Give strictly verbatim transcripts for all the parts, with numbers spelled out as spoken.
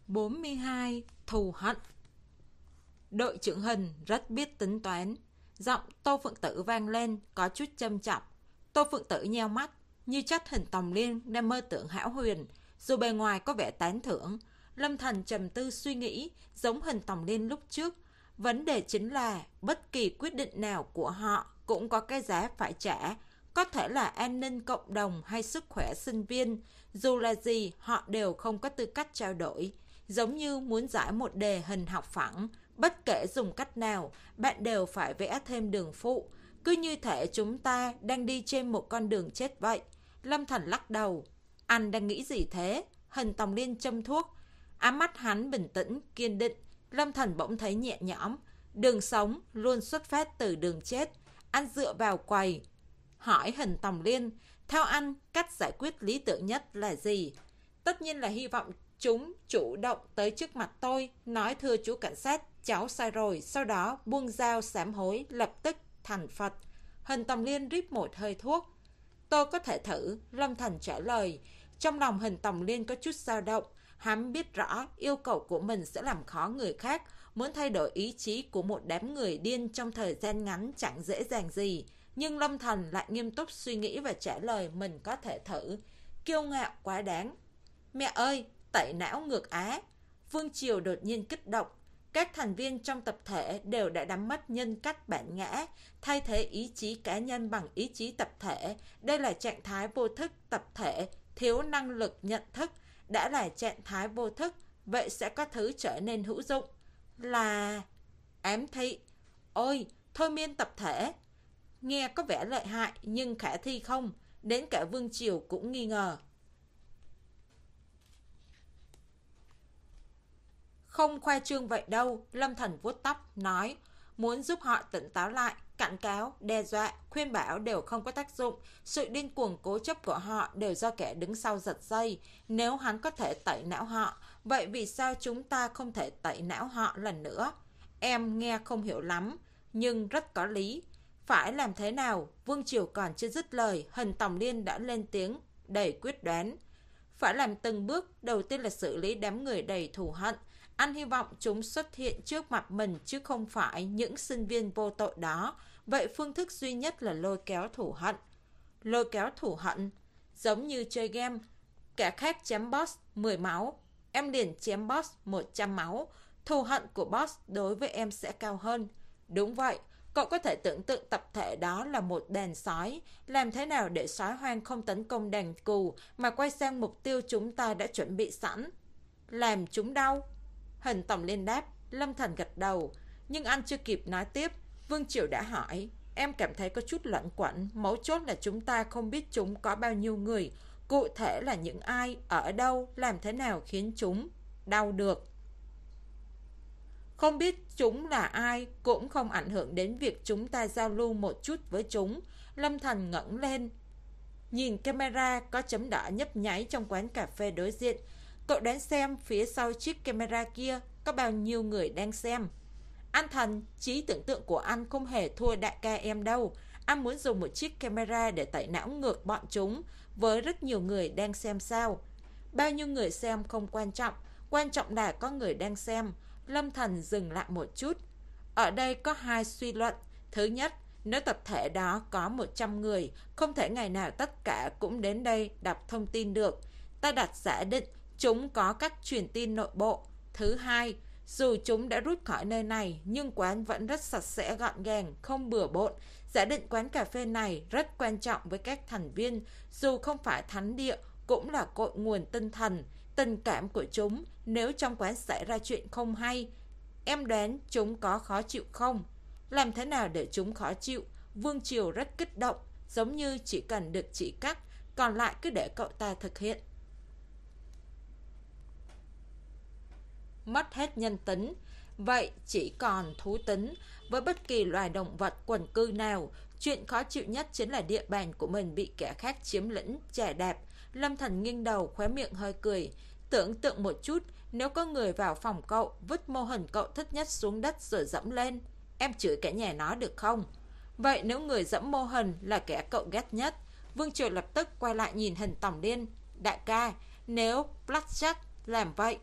bốn mươi hai. Thù hận. Đội trưởng Hình rất biết tính toán. Giọng Tô Phượng Tử vang lên có chút châm chọc. Tô Phượng Tử nheo mắt, như chắc Hình Tòng Liên đang mơ tưởng hão huyền, dù bề ngoài có vẻ tán thưởng. Lâm Thần trầm tư suy nghĩ, giống Hình Tòng Liên lúc trước. Vấn đề chính là bất kỳ quyết định nào của họ cũng có cái giá phải trả. Có thể là an ninh cộng đồng hay sức khỏe sinh viên. Dù là gì, họ đều không có tư cách trao đổi. Giống như muốn giải một đề hình học phẳng, bất kể dùng cách nào, bạn đều phải vẽ thêm đường phụ. Cứ như thể chúng ta đang đi trên một con đường chết vậy. Lâm Thần lắc đầu. Anh đang nghĩ gì thế? Hình Tòng Liên châm thuốc. Ám mắt hắn bình tĩnh, kiên định. Lâm Thần bỗng thấy nhẹ nhõm. Đường sống luôn xuất phát từ đường chết. Anh dựa vào quầy, hỏi Hình Tòng Liên, theo anh, cách giải quyết lý tưởng nhất là gì? Tất nhiên là hy vọng chúng chủ động tới trước mặt tôi, nói thưa chú cảnh sát, cháu sai rồi, sau đó buông dao sám hối, lập tức thành Phật. Hình Tòng Liên rít một hơi thuốc. Tôi có thể thử, Lâm Thần trả lời. Trong lòng Hình Tòng Liên có chút dao động. Hắn biết rõ yêu cầu của mình sẽ làm khó người khác. Muốn thay đổi ý chí của một đám người điên trong thời gian ngắn chẳng dễ dàng gì. Nhưng Lâm Thần lại nghiêm túc suy nghĩ và trả lời mình có thể thử. Kiêu ngạo quá đáng. Mẹ ơi, tẩy não ngược Á. Vương Triều đột nhiên kích động. Các thành viên trong tập thể đều đã đánh mất nhân cách bản ngã, thay thế ý chí cá nhân bằng ý chí tập thể. Đây là trạng thái vô thức tập thể, thiếu năng lực nhận thức. Đã là trạng thái vô thức, vậy sẽ có thứ trở nên hữu dụng. Là ám thị. Ôi, thôi miên tập thể. Nghe có vẻ lợi hại nhưng khả thi không? Đến cả Vương Triều cũng nghi ngờ. Không khoa trương vậy đâu, Lâm Thần vuốt tóc, nói. Muốn giúp họ tỉnh táo lại, cảnh cáo, đe dọa, khuyên bảo đều không có tác dụng. Sự điên cuồng cố chấp của họ đều do kẻ đứng sau giật dây. Nếu hắn có thể tẩy não họ, vậy vì sao chúng ta không thể tẩy não họ lần nữa? Em nghe không hiểu lắm, nhưng rất có lý. Phải làm thế nào? Vương Triều còn chưa dứt lời, Hình Tòng Liên đã lên tiếng, đầy quyết đoán. Phải làm từng bước, đầu tiên là xử lý đám người đầy thù hận. Anh hy vọng chúng xuất hiện trước mặt mình chứ không phải những sinh viên vô tội đó. Vậy phương thức duy nhất là lôi kéo thù hận. Lôi kéo thù hận, giống như chơi game. Kẻ khác chém boss mười máu, em liền chém boss một trăm máu. Thù hận của boss đối với em sẽ cao hơn. Đúng vậy, cậu có thể tưởng tượng tập thể đó là một đàn sói. Làm thế nào để sói hoang không tấn công đàn cừu mà quay sang mục tiêu chúng ta đã chuẩn bị sẵn? Làm chúng đau. Hình Tòng Liên đáp. Lâm Thần gật đầu. Nhưng anh chưa kịp nói tiếp, Vương Triều đã hỏi. Em cảm thấy có chút lẫn quẩn. Mấu chốt là chúng ta không biết chúng có bao nhiêu người, cụ thể là những ai, ở đâu, làm thế nào khiến chúng đau được. Không biết chúng là ai cũng không ảnh hưởng đến việc chúng ta giao lưu một chút với chúng. Lâm Thần ngẩng lên, nhìn camera có chấm đỏ nhấp nháy trong quán cà phê đối diện. Cậu đoán xem phía sau chiếc camera kia có bao nhiêu người đang xem. Anh Thần, trí tưởng tượng của anh không hề thua đại ca em đâu. Anh muốn dùng một chiếc camera để tẩy não ngược bọn chúng, với rất nhiều người đang xem sao. Bao nhiêu người xem không quan trọng, quan trọng là có người đang xem. Lâm Thần dừng lại một chút. Ở đây có hai suy luận. Thứ nhất, nếu tập thể đó có một trăm người, không thể ngày nào tất cả cũng đến đây đọc thông tin được. Ta đặt giả định chúng có cách truyền tin nội bộ. Thứ hai, dù chúng đã rút khỏi nơi này, nhưng quán vẫn rất sạch sẽ gọn gàng, không bừa bộn. Giả định quán cà phê này rất quan trọng với các thành viên, dù không phải thánh địa, cũng là cội nguồn tinh thần, tình cảm của chúng. Nếu trong quán xảy ra chuyện không hay, em đoán chúng có khó chịu không? Làm thế nào để chúng khó chịu? Vương Triều rất kích động, giống như chỉ cần được chỉ cắt, còn lại cứ để cậu ta thực hiện. Mất hết nhân tính, vậy chỉ còn thú tính. Với bất kỳ loài động vật quần cư nào, chuyện khó chịu nhất chính là địa bàn của mình bị kẻ khác chiếm lĩnh, chà đạp. Lâm Thần nghiêng đầu, khóe miệng hơi cười. Tưởng tượng một chút, nếu có người vào phòng cậu, vứt mô hình cậu thích nhất xuống đất rồi dẫm lên, em chửi cả nhà nó được không? Vậy nếu người dẫm mô hình là kẻ cậu ghét nhất? Vương Triều lập tức quay lại nhìn Hình Tòng Liên. Đại ca, nếu Blackjack làm vậy,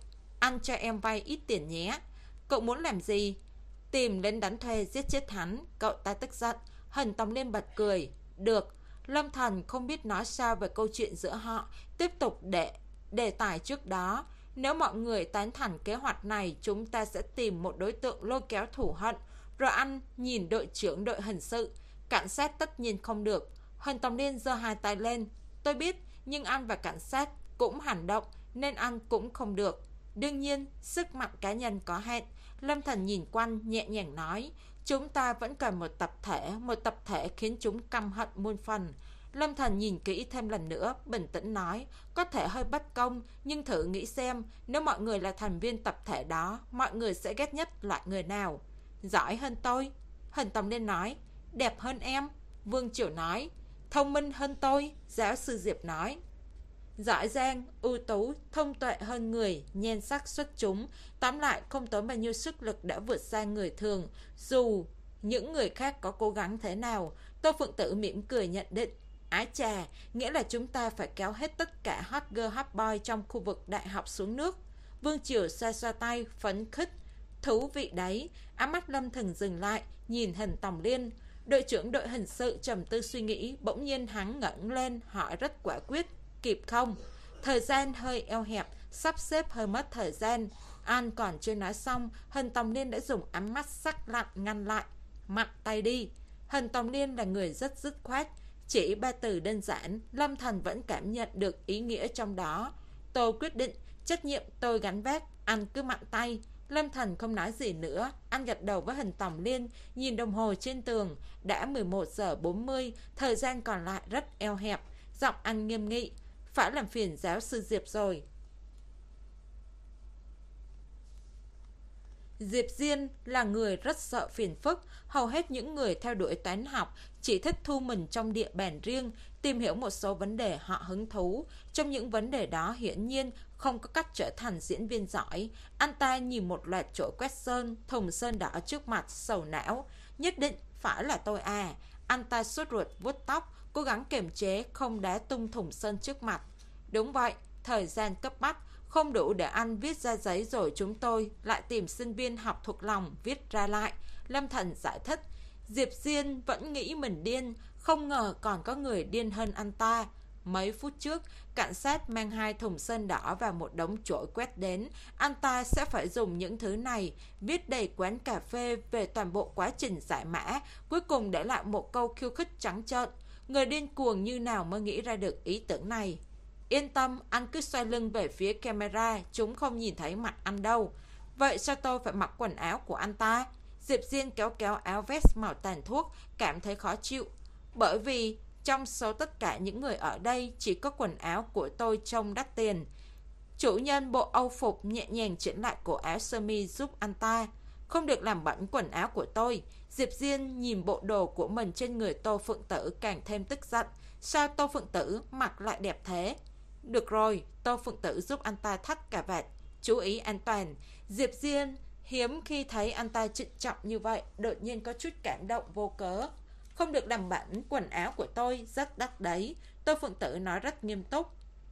anh cho em vay ít tiền nhé. Cậu muốn làm gì? Tìm đến đánh thuê giết chết hắn. Cậu ta tức giận. Hân Tòng Liên bật cười. Được. Lâm Thần không biết nói sao về câu chuyện giữa họ. Tiếp tục để đề tài trước đó. Nếu mọi người tán thành kế hoạch này, chúng ta sẽ tìm một đối tượng lôi kéo thù hận. Rồi anh nhìn đội trưởng đội hình sự. Cảnh sát tất nhiên không được. Hân Tòng Liên giơ hai tay lên. Tôi biết, nhưng anh và cảnh sát cũng hành động, nên anh cũng không được. Đương nhiên, sức mạnh cá nhân có hạn. Lâm Thần nhìn quanh nhẹ nhàng nói, chúng ta vẫn cần một tập thể, một tập thể khiến chúng căm hận muôn phần. Lâm Thần nhìn kỹ thêm lần nữa, bình tĩnh nói, có thể hơi bất công, nhưng thử nghĩ xem, nếu mọi người là thành viên tập thể đó, mọi người sẽ ghét nhất loại người nào? Giỏi hơn tôi. Hân Tòng Liên nói. Đẹp hơn em. Vương Chiểu nói. Thông minh hơn tôi. Giáo sư Diệp nói. Giỏi giang, ưu tú, thông tuệ hơn người, nhan sắc xuất chúng, tóm lại không tốn bao nhiêu sức lực đã vượt xa người thường. Dù những người khác có cố gắng thế nào, Tô Phượng Tử mỉm cười nhận định. Ái chà, nghĩa là chúng ta phải kéo hết tất cả hot girl hot boy trong khu vực đại học xuống nước. Vương Triều xoa xoa tay, phấn khích. Thú vị đấy. Ám mắt Lâm Thần dừng lại, nhìn Hân Tòng Liên. Đội trưởng đội hình sự trầm tư suy nghĩ, bỗng nhiên hắn ngẩng lên hỏi rất quả quyết. Kịp không? Thời gian hơi eo hẹp, sắp xếp hơi mất thời gian. An còn chưa nói xong, Hân Tòng Liên đã dùng ánh mắt sắc lạnh ngăn lại. Mặt tay đi. Hân Tòng Liên là người rất dứt khoát. Chỉ ba từ đơn giản, Lâm Thần vẫn cảm nhận được ý nghĩa trong đó. Tôi quyết định, trách nhiệm tôi gánh vác, anh cứ mạnh tay. Lâm Thần không nói gì nữa, anh gật đầu với Hân Tòng Liên, nhìn đồng hồ trên tường, đã mười một giờ bốn mươi, thời gian còn lại rất eo hẹp. Giọng anh nghiêm nghị, phải làm phiền giáo sư Diệp rồi. Diệp Diên là người rất sợ phiền phức, hầu hết những người theo đuổi toán học chỉ thích thu mình trong địa bàn riêng, tìm hiểu một số vấn đề họ hứng thú. Trong những vấn đề đó hiển nhiên không có cách trở thành diễn viên giỏi. Anh ta nhìn một loạt chổi quét sơn, thùng sơn đỏ trước mặt, sầu não. Nhất định phải là tôi à. Anh ta sốt ruột vuốt tóc, cố gắng kiềm chế không đá tung thùng sơn trước mặt. Đúng vậy, thời gian cấp bách, không đủ để anh viết ra giấy rồi chúng tôi lại tìm sinh viên học thuộc lòng viết ra lại. Lâm Thần giải thích. Diệp Diên vẫn nghĩ mình điên, không ngờ còn có người điên hơn anh ta. Mấy phút trước, cảnh sát mang hai thùng sơn đỏ và một đống chổi quét đến. Anh ta sẽ phải dùng những thứ này, viết đầy quán cà phê về toàn bộ quá trình giải mã, cuối cùng để lại một câu khiêu khích trắng trợn. Người điên cuồng như nào mới nghĩ ra được ý tưởng này? Yên tâm, anh cứ xoay lưng về phía camera, chúng không nhìn thấy mặt anh đâu. Vậy sao tôi phải mặc quần áo của anh ta? Diệp Diên kéo kéo áo vest màu tàn thuốc, cảm thấy khó chịu. Bởi vì trong số tất cả những người ở đây, chỉ có quần áo của tôi trông đắt tiền. Chủ nhân bộ âu phục nhẹ nhàng chỉnh lại cổ áo sơ mi giúp anh ta. Không được làm bẩn quần áo của tôi. Diệp Diên nhìn bộ đồ của mình trên người Tô Phượng Tử càng thêm tức giận. Sao Tô Phượng Tử mặc lại đẹp thế? Được rồi, Tô Phượng Tử giúp anh ta thắt cà vạt. Chú ý an toàn. Diệp Diên hiếm khi thấy anh ta trịnh trọng như vậy, đột nhiên có chút cảm động vô cớ. Không được làm bẩn quần áo của tôi, rất đắt đấy. Tô Phượng Tử nói rất nghiêm túc.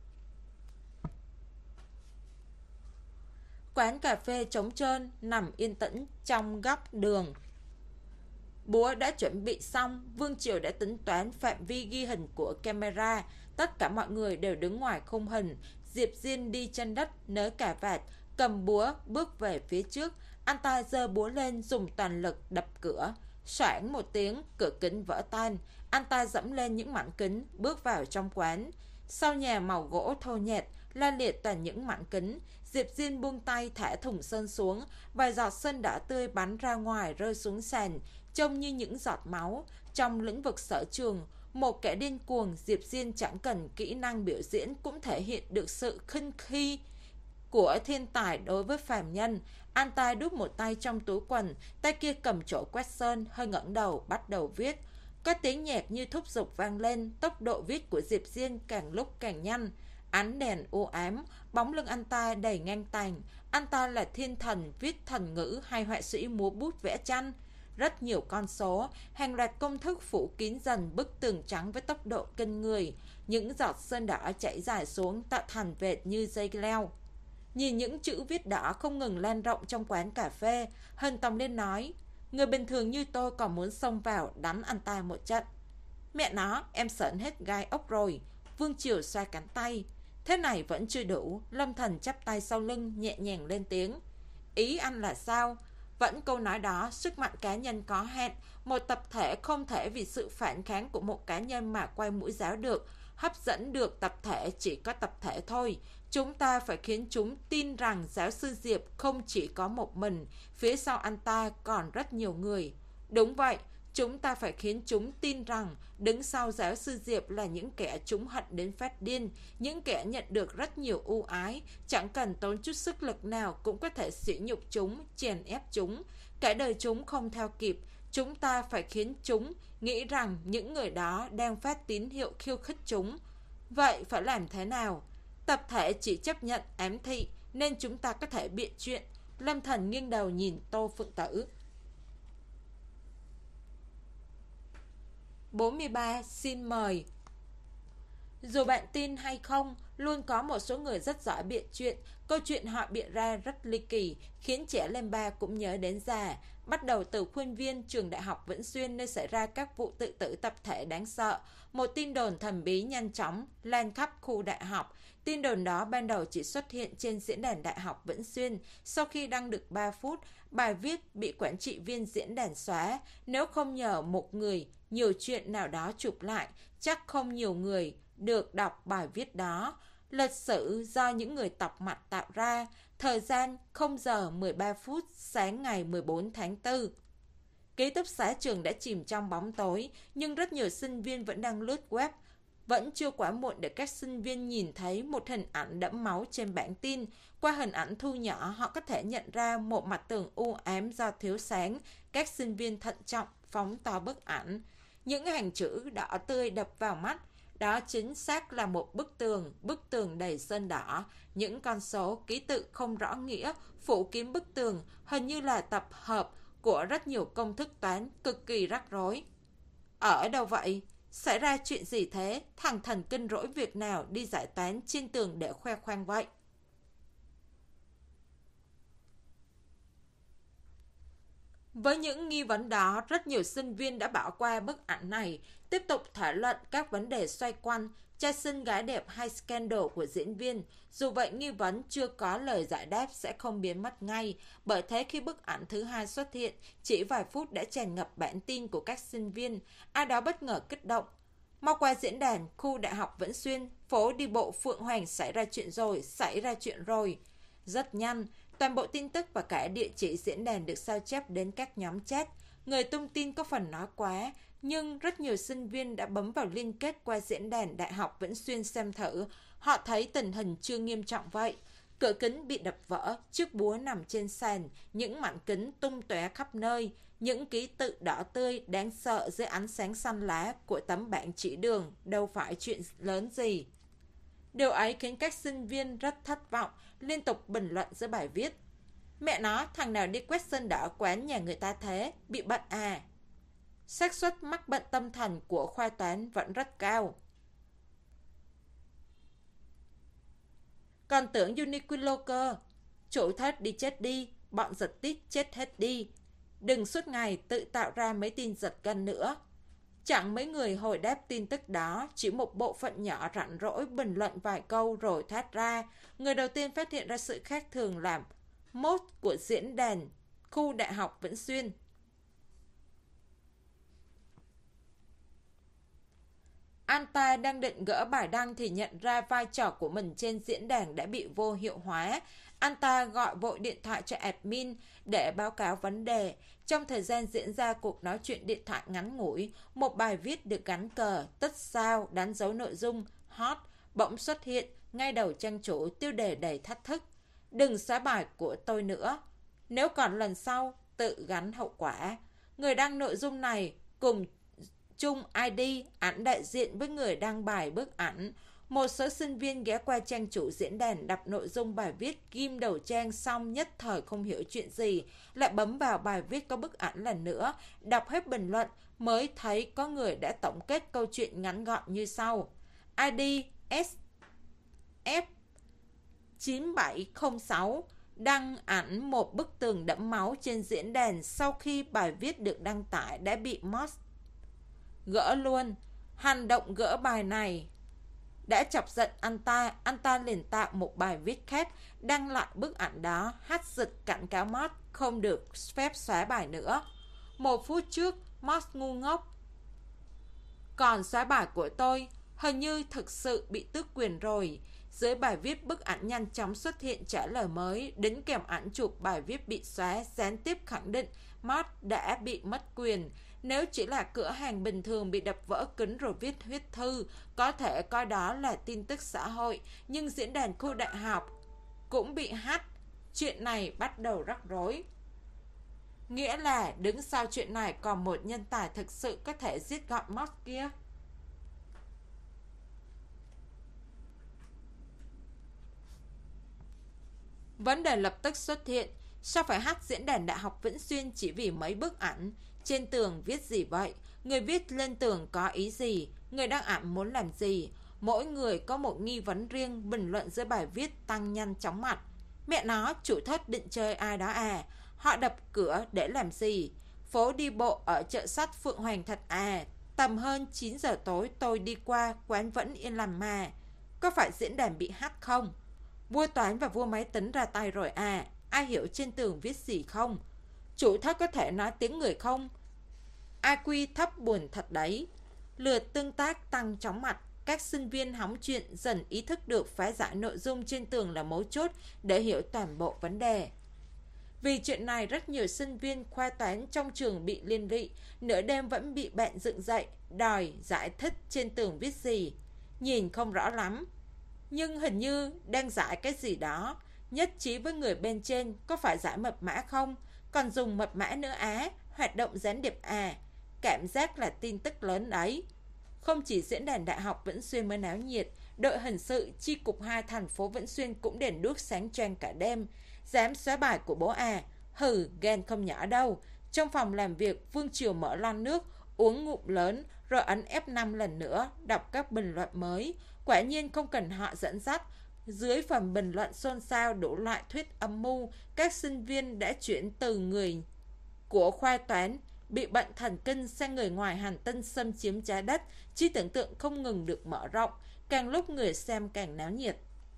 Quán cà phê trống trơn, nằm yên tĩnh trong góc đường. Búa đã chuẩn bị xong, Vương Triều đã tính toán phạm vi ghi hình của camera. Tất cả mọi người đều đứng ngoài khung hình. Diệp Diên đi chân đất, nới cà vạt, cầm búa, bước về phía trước. Anh ta giơ búa lên, dùng toàn lực đập cửa. Soảng một tiếng, cửa kính vỡ tan. Anh ta dẫm lên những mảnh kính, bước vào trong quán. Sau nhà màu gỗ thô nhạt, la liệt toàn những mảnh kính. Diệp Diên buông tay thả thùng sơn xuống. Vài giọt sơn đỏ tươi bắn ra ngoài rơi xuống sàn, trông như những giọt máu. Trong lĩnh vực sở trường, một kẻ điên cuồng, Diệp Diên chẳng cần kỹ năng biểu diễn cũng thể hiện được sự khinh khi của thiên tài đối với phàm nhân. Anh ta đút một tay trong túi quần, tay kia cầm chổi quét sơn, hơi ngẩng đầu bắt đầu viết. Các tiếng nhạc như thúc giục vang lên, tốc độ viết của Diệp Diên càng lúc càng nhanh. Ánh đèn u ám, bóng lưng anh ta đầy ngang tàn. Anh ta là thiên thần viết thần ngữ hay họa sĩ múa bút vẽ tranh. Rất nhiều con số, hàng loạt công thức phủ kín dần bức tường trắng với tốc độ kinh người. Những giọt sơn đỏ chảy dài xuống tạo thành vệt như dây leo. Nhìn những chữ viết đỏ không ngừng lan rộng trong quán cà phê, Hân Tông lên nói, người bình thường như tôi còn muốn xông vào đánh anh ta một trận. Mẹ nó, em sởn hết gai ốc rồi. Vương Triều xoa cánh tay. Thế này vẫn chưa đủ. Lâm Thần chắp tay sau lưng nhẹ nhàng lên tiếng. Ý anh là sao? Vẫn câu nói đó, sức mạnh cá nhân có hạn. Một tập thể không thể vì sự phản kháng của một cá nhân mà quay mũi giáo được. Hấp dẫn được tập thể chỉ có tập thể thôi. Chúng ta phải khiến chúng tin rằng giáo sư Diệp không chỉ có một mình. Phía sau anh ta còn rất nhiều người. Đúng vậy. Chúng ta phải khiến chúng tin rằng đứng sau giáo sư Diệp là những kẻ chúng hận đến phát điên, những kẻ nhận được rất nhiều ưu ái, chẳng cần tốn chút sức lực nào cũng có thể sỉ nhục chúng, chèn ép chúng. Cả đời chúng không theo kịp, chúng ta phải khiến chúng nghĩ rằng những người đó đang phát tín hiệu khiêu khích chúng. Vậy phải làm thế nào? Tập thể chỉ chấp nhận ám thị nên chúng ta có thể biện chuyện. Lâm Thần nghiêng đầu nhìn Tô Phượng Tử. bốn mươi ba. Xin mời. Dù bạn tin hay không, luôn có một số người rất giỏi biện chuyện. Câu chuyện họ biện ra rất ly kỳ, khiến trẻ lên ba cũng nhớ đến già. Bắt đầu từ khuôn viên trường đại học Vĩnh Xuyên nơi xảy ra các vụ tự tử tập thể đáng sợ. Một tin đồn thần bí nhanh chóng lan khắp khu đại học. Tin đồn đó ban đầu chỉ xuất hiện trên diễn đàn đại học Vĩnh Xuyên. Sau khi đăng được ba phút, bài viết bị quản trị viên diễn đàn xóa. Nếu không nhờ một người, nhiều chuyện nào đó chụp lại, chắc không nhiều người được đọc bài viết đó. Lịch sử do những người tọc mạch tạo ra. Thời gian không giờ mười ba phút sáng ngày mười bốn tháng tư. Ký túc xá trường đã chìm trong bóng tối, nhưng rất nhiều sinh viên vẫn đang lướt web. Vẫn chưa quá muộn để các sinh viên nhìn thấy một hình ảnh đẫm máu trên bảng tin. Qua hình ảnh thu nhỏ, họ có thể nhận ra một mặt tường u ám do thiếu sáng. Các sinh viên thận trọng phóng to bức ảnh. Những hàng chữ đỏ tươi đập vào mắt. Đó chính xác là một bức tường, bức tường đầy sơn đỏ. Những con số, ký tự không rõ nghĩa, phủ kín bức tường, hình như là tập hợp của rất nhiều công thức toán cực kỳ rắc rối. Ở đâu vậy? Xảy ra chuyện gì thế? Thằng thần kinh rỗi việc nào đi giải toán trên tường để khoe khoang vậy? Với những nghi vấn đó, rất nhiều sinh viên đã bỏ qua bức ảnh này, tiếp tục thảo luận các vấn đề xoay quanh trai xinh gái đẹp hay scandal của diễn viên. Dù vậy, nghi vấn chưa có lời giải đáp sẽ không biến mất ngay, bởi thế khi bức ảnh thứ hai xuất hiện, chỉ vài phút đã tràn ngập bản tin của các sinh viên. Ai đó bất ngờ kích động. Mau qua diễn đàn, khu đại học Vĩnh Xuyên, phố đi bộ Phượng Hoàng xảy ra chuyện rồi, xảy ra chuyện rồi. Rất nhanh, toàn bộ tin tức và cả địa chỉ diễn đàn được sao chép đến các nhóm chat. Người tung tin có phần nói quá, nhưng rất nhiều sinh viên đã bấm vào liên kết qua diễn đàn Đại học Vĩnh Xuyên xem thử. Họ thấy tình hình chưa nghiêm trọng vậy. Cửa kính bị đập vỡ, chiếc búa nằm trên sàn, những mảnh kính tung tóe khắp nơi, những ký tự đỏ tươi đáng sợ dưới ánh sáng xanh lá của tấm bảng chỉ đường, đâu phải chuyện lớn gì. Điều ấy khiến các sinh viên rất thất vọng, liên tục bình luận dưới bài viết. Mẹ nó, thằng nào đi quét sơn đỏ quán nhà người ta thế, bị bệnh à? Xác suất mắc bệnh tâm thần của khoa toán vẫn rất cao. Còn tưởng Uniqlo cơ. Chủ thất đi chết đi, bọn giật tít chết hết đi. Đừng suốt ngày tự tạo ra mấy tin giật gân nữa. Chẳng mấy người hồi đáp tin tức đó, chỉ một bộ phận nhỏ rảnh rỗi bình luận vài câu rồi thoát ra. Người đầu tiên phát hiện ra sự khác thường làm mốt của diễn đàn khu đại học Vĩnh Xuyên. Anh ta đang định gỡ bài đăng thì nhận ra vai trò của mình trên diễn đàn đã bị vô hiệu hóa. Anh ta gọi vội điện thoại cho admin để báo cáo vấn đề. Trong thời gian diễn ra cuộc nói chuyện điện thoại ngắn ngủi, một bài viết được gắn cờ, tất sao, đánh dấu nội dung, hot, bỗng xuất hiện ngay đầu trang chủ, tiêu đề đầy thách thức. Đừng xóa bài của tôi nữa. Nếu còn lần sau, tự gánh hậu quả. Người đăng nội dung này cùng chung i đê, ảnh đại diện với người đăng bài bức ảnh. Một số sinh viên ghé qua trang chủ diễn đàn đọc nội dung bài viết, ghim đầu trang xong nhất thời không hiểu chuyện gì, lại bấm vào bài viết có bức ảnh lần nữa, đọc hết bình luận mới thấy có người đã tổng kết câu chuyện ngắn gọn như sau. i đê S F chín bảy không sáu đăng ảnh một bức tường đẫm máu trên diễn đàn sau khi bài viết được đăng tải đã bị Moss gỡ luôn. Hành động gỡ bài này đã chọc giận anh ta, anh ta liền tạo một bài viết khác đăng lại bức ảnh đó, hắt dịch cảnh cáo Moss không được phép xóa bài nữa. Một phút trước, Moss ngu ngốc. Còn xóa bài của tôi, hình như thực sự bị tước quyền rồi. Dưới bài viết, bức ảnh nhanh chóng xuất hiện trả lời mới, đính kèm ảnh chụp bài viết bị xóa, gián tiếp khẳng định Moss đã bị mất quyền. Nếu chỉ là cửa hàng bình thường bị đập vỡ kính rồi viết huyết thư, có thể coi đó là tin tức xã hội, nhưng diễn đàn khu đại học cũng bị hack. Chuyện này bắt đầu rắc rối. Nghĩa là đứng sau chuyện này còn một nhân tài thực sự có thể giết gọn Moss kia. Vấn đề lập tức xuất hiện. Sao phải hack diễn đàn Đại học Vĩnh Xuyên chỉ vì mấy bức ảnh? Trên tường viết gì vậy? Người viết lên tường có ý gì? Người đăng ảnh muốn làm gì? Mỗi người có một nghi vấn riêng. Bình luận dưới bài viết tăng nhanh chóng mặt. Mẹ nó, chủ thất định chơi ai đó à? Họ đập cửa để làm gì? Phố đi bộ ở chợ sắt Phượng Hoàng thật à? Tầm hơn chín giờ tối tôi đi qua, quán vẫn yên lành mà. Có phải diễn đàn bị hack không? Vua toán và vua máy tính ra tay rồi à? Ai hiểu trên tường viết gì không? Chủ thất có thể nói tiếng người không? i kiu thấp buồn thật đấy. Lượt tương tác tăng chóng mặt. Các sinh viên hóng chuyện dần ý thức được phá giải nội dung trên tường là mấu chốt để hiểu toàn bộ vấn đề. Vì chuyện này, rất nhiều sinh viên khoa toán trong trường bị liên lụy, nửa đêm vẫn bị bạn dựng dậy, đòi giải thích trên tường viết gì. Nhìn không rõ lắm, nhưng hình như đang giải cái gì đó. Nhất trí với người bên trên, có phải giải mật mã không? Còn dùng mật mã nữa á, hoạt động gián điệp à? Cảm giác là tin tức lớn đấy. Không chỉ diễn đàn Đại học Vĩnh Xuyên mới náo nhiệt, đội hình sự chi cục hai thành phố Vĩnh Xuyên cũng đèn đuốc sáng choang cả đêm. Dám xóa bài của bố à? Hừ, ghen không nhỏ đâu. Trong phòng làm việc, Vương Triều mở lon nước, uống ngụm lớn, rồi ấn ép năm lần nữa, đọc các bình luận mới. Quả nhiên không cần họ dẫn dắt. Dưới phần bình luận xôn xao đủ loại thuyết âm mưu, các sinh viên đã chuyển từ người của khoa toán bị bệnh thần kinh sang người ngoài hành tinh xâm chiếm trái đất. Trí tưởng tượng không ngừng được mở rộng, càng lúc người xem càng náo nhiệt.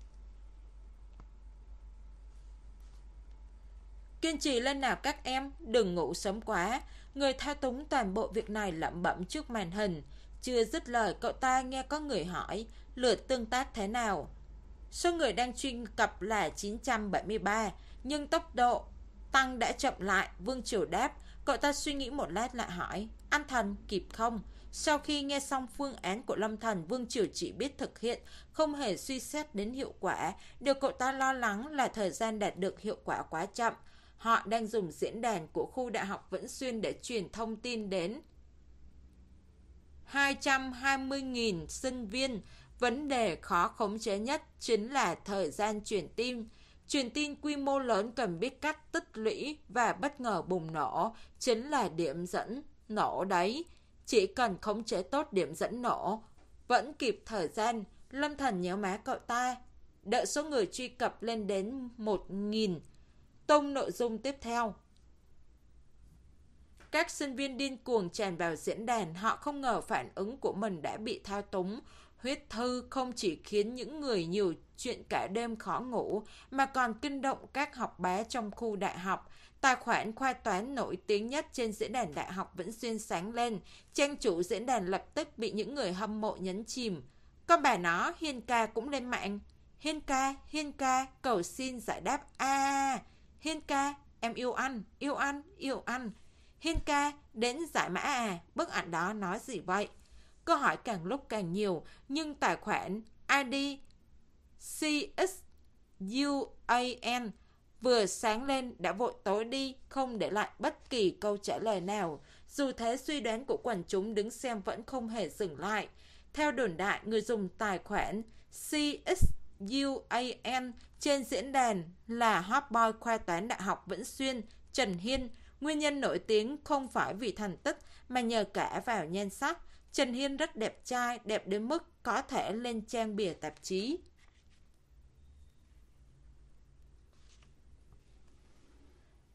Kiên trì lên nào các em, đừng ngủ sớm quá. Người thao túng toàn bộ việc này lẩm bẩm trước màn hình. Chưa dứt lời, cậu ta nghe có người hỏi lượt tương tác thế nào. Số người đang truy cập là chín trăm bảy mươi ba, nhưng tốc độ tăng đã chậm lại. Vương Triều đáp. Cậu ta suy nghĩ một lát lại hỏi, anh Thần kịp không? Sau khi nghe xong phương án của Lâm Thần, Vương Triều chỉ biết thực hiện, không hề suy xét đến hiệu quả. Điều cậu ta lo lắng là thời gian đạt được hiệu quả quá chậm. Họ đang dùng diễn đàn của khu Đại học Vĩnh Xuyên để truyền thông tin đến hai trăm hai mươi nghìn sinh viên. Vấn đề khó khống chế nhất chính là thời gian truyền tin. Truyền tin quy mô lớn cần biết cách tích lũy và bất ngờ bùng nổ chính là điểm dẫn nổ đấy. Chỉ cần khống chế tốt điểm dẫn nổ, vẫn kịp thời gian. Lâm Thần nhéo má cậu ta. Đợi số người truy cập lên đến một nghìn. Tung nội dung tiếp theo. Các sinh viên điên cuồng tràn vào diễn đàn. Họ không ngờ phản ứng của mình đã bị thao túng. Huyết thư không chỉ khiến những người nhiều chuyện cả đêm khó ngủ, mà còn kinh động các học bá trong khu đại học. Tài khoản khoa toán nổi tiếng nhất trên diễn đàn Đại học Vĩnh Xuyên sáng lên. Trang chủ diễn đàn lập tức bị những người hâm mộ nhấn chìm. Con bà nó, Hiên ca cũng lên mạng. Hiên ca, Hiên ca, cầu xin giải đáp. À, Hiên ca, em yêu anh, yêu anh, yêu anh. Hiên ca, đến giải mã à, bức ảnh đó nói gì vậy? Câu hỏi càng lúc càng nhiều, nhưng tài khoản i đê xê ích u a en vừa sáng lên đã vội tối đi, không để lại bất kỳ câu trả lời nào. Dù thế, suy đoán của quần chúng đứng xem vẫn không hề dừng lại. Theo đồn đại, người dùng tài khoản xê ích u a en trên diễn đàn là hot boy khoa toán Đại học Vĩnh Xuyên, Trần Hiên. Nguyên nhân nổi tiếng không phải vì thành tích mà nhờ cả vào nhan sắc. Trần Hiên rất đẹp trai, đẹp đến mức có thể lên trang bìa tạp chí.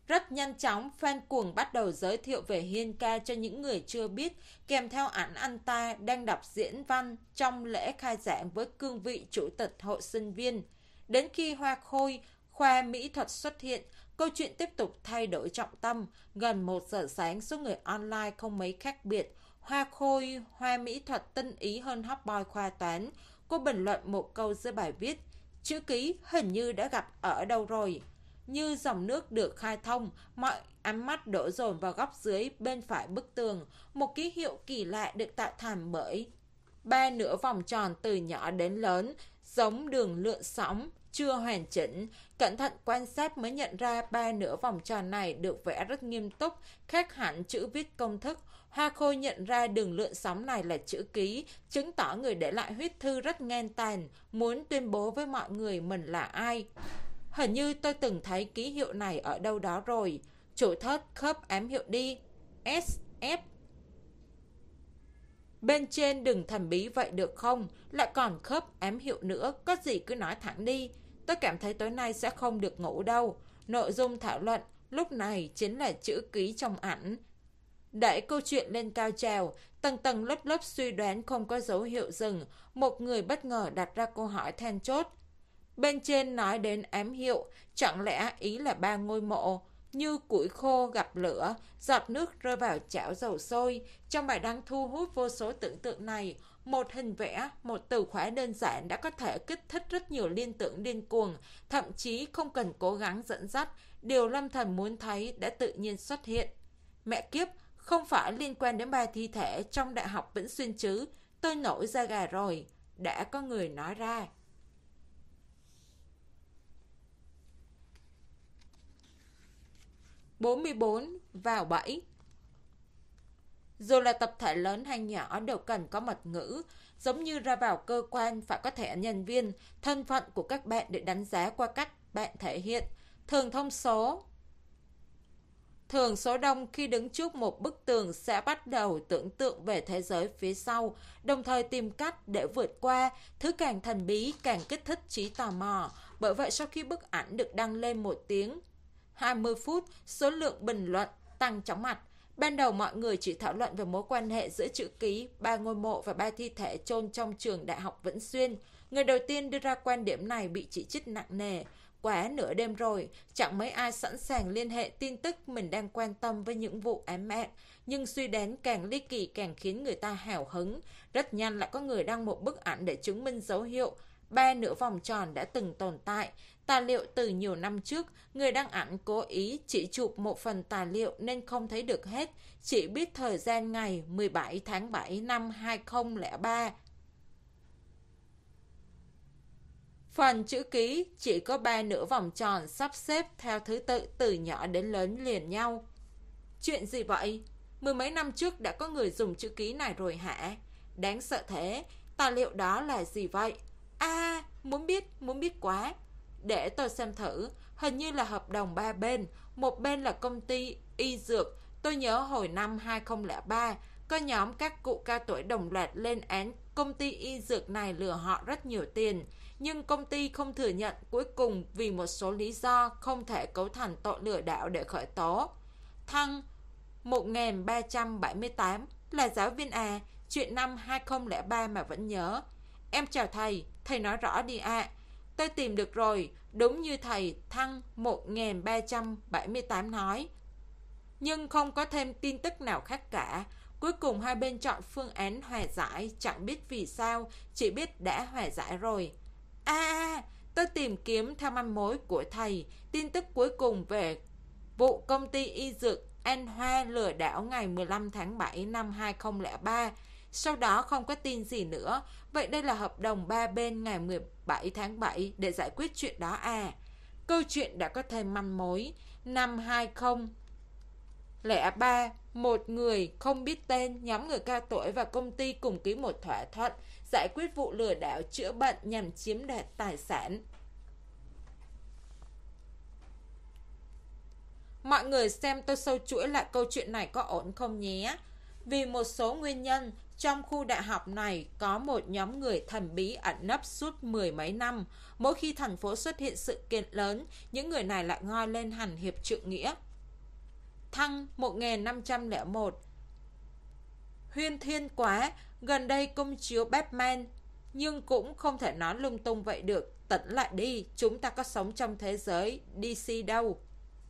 Rất nhanh chóng, fan cuồng bắt đầu giới thiệu về Hiên ca cho những người chưa biết, kèm theo ảnh anh ta đang đọc diễn văn trong lễ khai giảng với cương vị chủ tịch hội sinh viên. Đến khi Hoa Khôi, khoa mỹ thuật xuất hiện, câu chuyện tiếp tục thay đổi trọng tâm. Gần một giờ sáng, số người online không mấy khác biệt. Hoa Khôi, khoa mỹ thuật tinh ý hơn hot boy khoa toán. Cô bình luận một câu dưới bài viết: chữ ký hình như đã gặp ở đâu rồi. Như dòng nước được khai thông, mọi ánh mắt đổ dồn vào góc dưới bên phải bức tường. Một ký hiệu kỳ lạ được tạo thành bởi ba nửa vòng tròn từ nhỏ đến lớn, giống đường lượn sóng, chưa hoàn chỉnh. Cẩn thận quan sát mới nhận ra ba nửa vòng tròn này được vẽ rất nghiêm túc, khác hẳn chữ viết công thức. Hoa Khôi nhận ra đường lượn sóng này là chữ ký, chứng tỏ người để lại huyết thư rất ngang tàn, muốn tuyên bố với mọi người mình là ai. Hình như tôi từng thấy ký hiệu này ở đâu đó rồi. Chủ thớt khớp ám hiệu đi. ét ép. Bên trên đừng thần bí vậy được không? Lại còn khớp ám hiệu nữa. Có gì cứ nói thẳng đi. Tôi cảm thấy tối nay sẽ không được ngủ đâu. Nội dung thảo luận lúc này chính là chữ ký trong ảnh. Đẩy câu chuyện lên cao trào, tầng tầng lớp lớp suy đoán không có dấu hiệu dừng. Một người bất ngờ đặt ra câu hỏi then chốt. Bên trên nói đến ám hiệu, chẳng lẽ ý là ba ngôi mộ? Như củi khô gặp lửa, giọt nước rơi vào chảo dầu sôi. Trong bài đăng thu hút vô số tưởng tượng này, một hình vẽ, một từ khóa đơn giản đã có thể kích thích rất nhiều liên tưởng điên cuồng, thậm chí không cần cố gắng dẫn dắt, điều Lâm Thần muốn thấy đã tự nhiên xuất hiện. Mẹ kiếp, không phải liên quan đến ba thi thể trong Đại học Vĩnh Xuyên chứ? Tôi nổi da gà rồi. Đã có người nói ra. bốn mươi bốn. Vào bẫy. Dù là tập thể lớn hay nhỏ đều cần có mật ngữ, giống như ra vào cơ quan phải có thẻ nhân viên, thân phận của các bạn để đánh giá qua cách bạn thể hiện. Thường thông số. Thường số đông khi đứng trước một bức tường sẽ bắt đầu tưởng tượng về thế giới phía sau, đồng thời tìm cách để vượt qua. Thứ càng thần bí càng kích thích trí tò mò. Bởi vậy sau khi bức ảnh được đăng lên một tiếng hai mươi phút, số lượng bình luận tăng chóng mặt. Ban đầu mọi người chỉ thảo luận về mối quan hệ giữa chữ ký, ba ngôi mộ và ba thi thể chôn trong trường Đại học Vĩnh Xuyên. Người đầu tiên đưa ra quan điểm này bị chỉ trích nặng nề. Quá nửa đêm rồi, chẳng mấy ai sẵn sàng liên hệ tin tức mình đang quan tâm với những vụ ám mạng. Nhưng suy đoán càng ly kỳ càng khiến người ta hào hứng. Rất nhanh lại có người đăng một bức ảnh để chứng minh dấu hiệu ba nửa vòng tròn đã từng tồn tại. Tài liệu từ nhiều năm trước, người đăng ảnh cố ý chỉ chụp một phần tài liệu nên không thấy được hết, chỉ biết thời gian ngày mười bảy tháng bảy năm hai nghìn không trăm lẻ ba. Phần chữ ký chỉ có ba nửa vòng tròn sắp xếp theo thứ tự từ nhỏ đến lớn liền nhau. Chuyện gì vậy? Mười mấy năm trước đã có người dùng chữ ký này rồi hả? Đáng sợ thế. Tài liệu đó là gì vậy? À, muốn biết, muốn biết quá. Để tôi xem thử. Hình như là hợp đồng ba bên. Một bên là công ty y dược. Tôi nhớ hồi năm hai nghìn không trăm lẻ ba, có nhóm các cụ cao tuổi đồng loạt lên án công ty y dược này lừa họ rất nhiều tiền. Nhưng công ty không thừa nhận, cuối cùng vì một số lý do không thể cấu thành tội lừa đảo để khởi tố. Thăng một nghìn ba trăm bảy mươi tám là giáo viên à? Chuyện năm hai nghìn không trăm lẻ ba mà vẫn nhớ. Em chào thầy, thầy nói rõ đi ạ. À. Tôi tìm được rồi, đúng như thầy Thăng một nghìn ba trăm bảy mươi tám nói. Nhưng không có thêm tin tức nào khác cả. Cuối cùng hai bên chọn phương án hòa giải, chẳng biết vì sao, chỉ biết đã hòa giải rồi. À, tôi tìm kiếm theo manh mối của thầy, tin tức cuối cùng về vụ công ty y dược An Hoa lừa đảo ngày mười lăm tháng bảy năm hai nghìn không trăm lẻ ba. Sau đó không có tin gì nữa. Vậy đây là hợp đồng ba bên ngày mười bảy tháng bảy để giải quyết chuyện đó à? Câu chuyện đã có thêm manh mối. Năm hai nghìn không trăm lẻ ba, một người không biết tên, nhóm người cao tuổi và công ty cùng ký một thỏa thuận giải quyết vụ lừa đảo chữa bệnh nhằm chiếm đoạt tài sản. Mọi người xem tôi sâu chuỗi lại câu chuyện này có ổn không nhé? Vì một số nguyên nhân, trong khu đại học này có một nhóm người thần bí ẩn nấp suốt mười mấy năm. Mỗi khi thành phố xuất hiện sự kiện lớn, những người này lại ngoi lên hành hiệp trượng nghĩa. Thăng một nghìn năm trăm lẻ một. Huyên thiên quá, gần đây công chiếu Batman, nhưng cũng không thể nói lung tung vậy được. Tỉnh lại đi, chúng ta có sống trong thế giới đê xê đâu.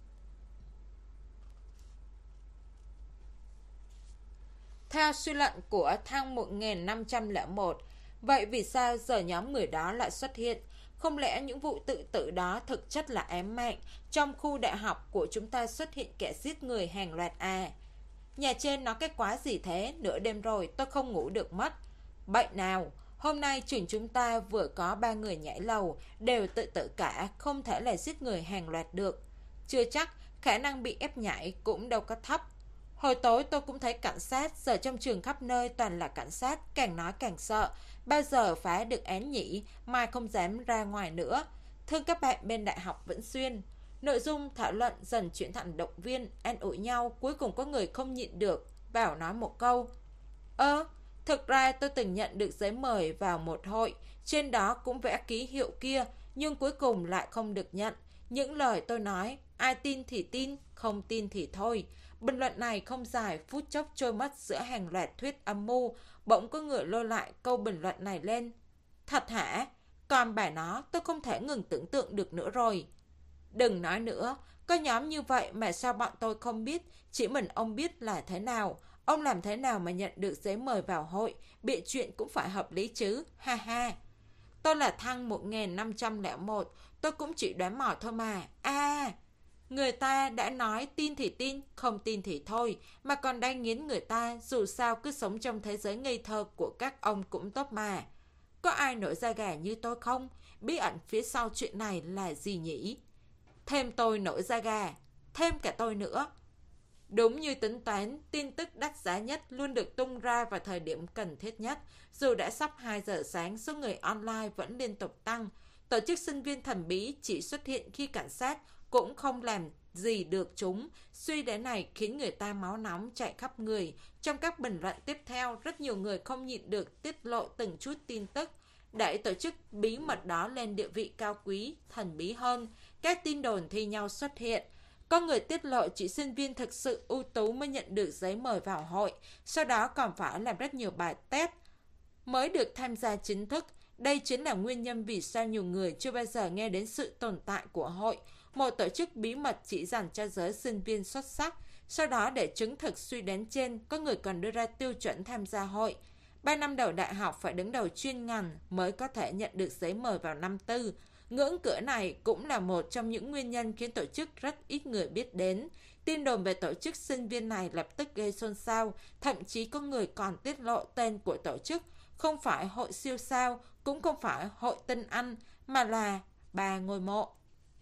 Theo suy luận của Thăng một nghìn năm trăm lẻ một, vậy vì sao giờ nhóm người đó lại xuất hiện? Không lẽ những vụ tự tử đó thực chất là ám mạng? Trong khu đại học của chúng ta xuất hiện kẻ giết người hàng loạt à? Nhà trên nói cái quái gì thế? Nửa đêm rồi tôi không ngủ được mất. Bệnh nào? Hôm nay trường chúng ta vừa có ba người nhảy lầu, đều tự tử cả, không thể là giết người hàng loạt được. Chưa chắc, khả năng bị ép nhảy cũng đâu có thấp. Hồi tối tôi cũng thấy cảnh sát, giờ trong trường khắp nơi toàn là cảnh sát, càng nói càng sợ. Bao giờ phá được án nhỉ, mai không dám ra ngoài nữa. Thương các bạn bên Đại học Vĩnh Xuyên. Nội dung thảo luận dần chuyển thành động viên, an ủi nhau, cuối cùng có người không nhịn được, bảo nói một câu. Ơ, thực ra tôi từng nhận được giấy mời vào một hội, trên đó cũng vẽ ký hiệu kia, nhưng cuối cùng lại không được nhận. Những lời tôi nói, ai tin thì tin, không tin thì thôi. Bình luận này không dài, phút chốc trôi mất giữa hàng loạt thuyết âm mưu, bỗng có người lôi lại câu bình luận này lên. Thật hả? Còn bài nó tôi không thể ngừng tưởng tượng được nữa rồi. Đừng nói nữa, có nhóm như vậy mà sao bọn tôi không biết, chỉ mình ông biết là thế nào. Ông làm thế nào mà nhận được giấy mời vào hội, bịa chuyện cũng phải hợp lý chứ, ha ha. Tôi là Thăng một nghìn năm trăm lẻ một, tôi cũng chỉ đoán mò thôi mà. À, người ta đã nói tin thì tin, không tin thì thôi, mà còn đang nghiến người ta, dù sao cứ sống trong thế giới ngây thơ của các ông cũng tốt mà. Có ai nổi da gà như tôi không? Bí ẩn phía sau chuyện này là gì nhỉ? Thêm tôi nổi da gà, thêm cả tôi nữa. Đúng như tính toán, tin tức đắt giá nhất luôn được tung ra vào thời điểm cần thiết nhất. Dù đã sắp hai giờ sáng, số người online vẫn liên tục tăng. Tổ chức sinh viên thần bí chỉ xuất hiện khi cảnh sát cũng không làm gì được chúng. Suy đoán này khiến người ta máu nóng chạy khắp người. Trong các bình luận tiếp theo, rất nhiều người không nhịn được tiết lộ từng chút tin tức, đẩy tổ chức bí mật đó lên địa vị cao quý, thần bí hơn. Các tin đồn thi nhau xuất hiện. Có người tiết lộ chỉ sinh viên thực sự ưu tú mới nhận được giấy mời vào hội, sau đó còn phải làm rất nhiều bài test mới được tham gia chính thức. Đây chính là nguyên nhân vì sao nhiều người chưa bao giờ nghe đến sự tồn tại của hội, một tổ chức bí mật chỉ dành cho giới sinh viên xuất sắc. Sau đó để chứng thực suy đoán trên, có người còn đưa ra tiêu chuẩn tham gia hội. Ba năm đầu đại học phải đứng đầu chuyên ngành mới có thể nhận được giấy mời vào năm tư. Ngưỡng cửa này cũng là một trong những nguyên nhân khiến tổ chức rất ít người biết đến. Tin đồn về tổ chức sinh viên này lập tức gây xôn xao, thậm chí có người còn tiết lộ tên của tổ chức. Không phải hội siêu sao, cũng không phải hội tinh anh, mà là ba ngôi mộ.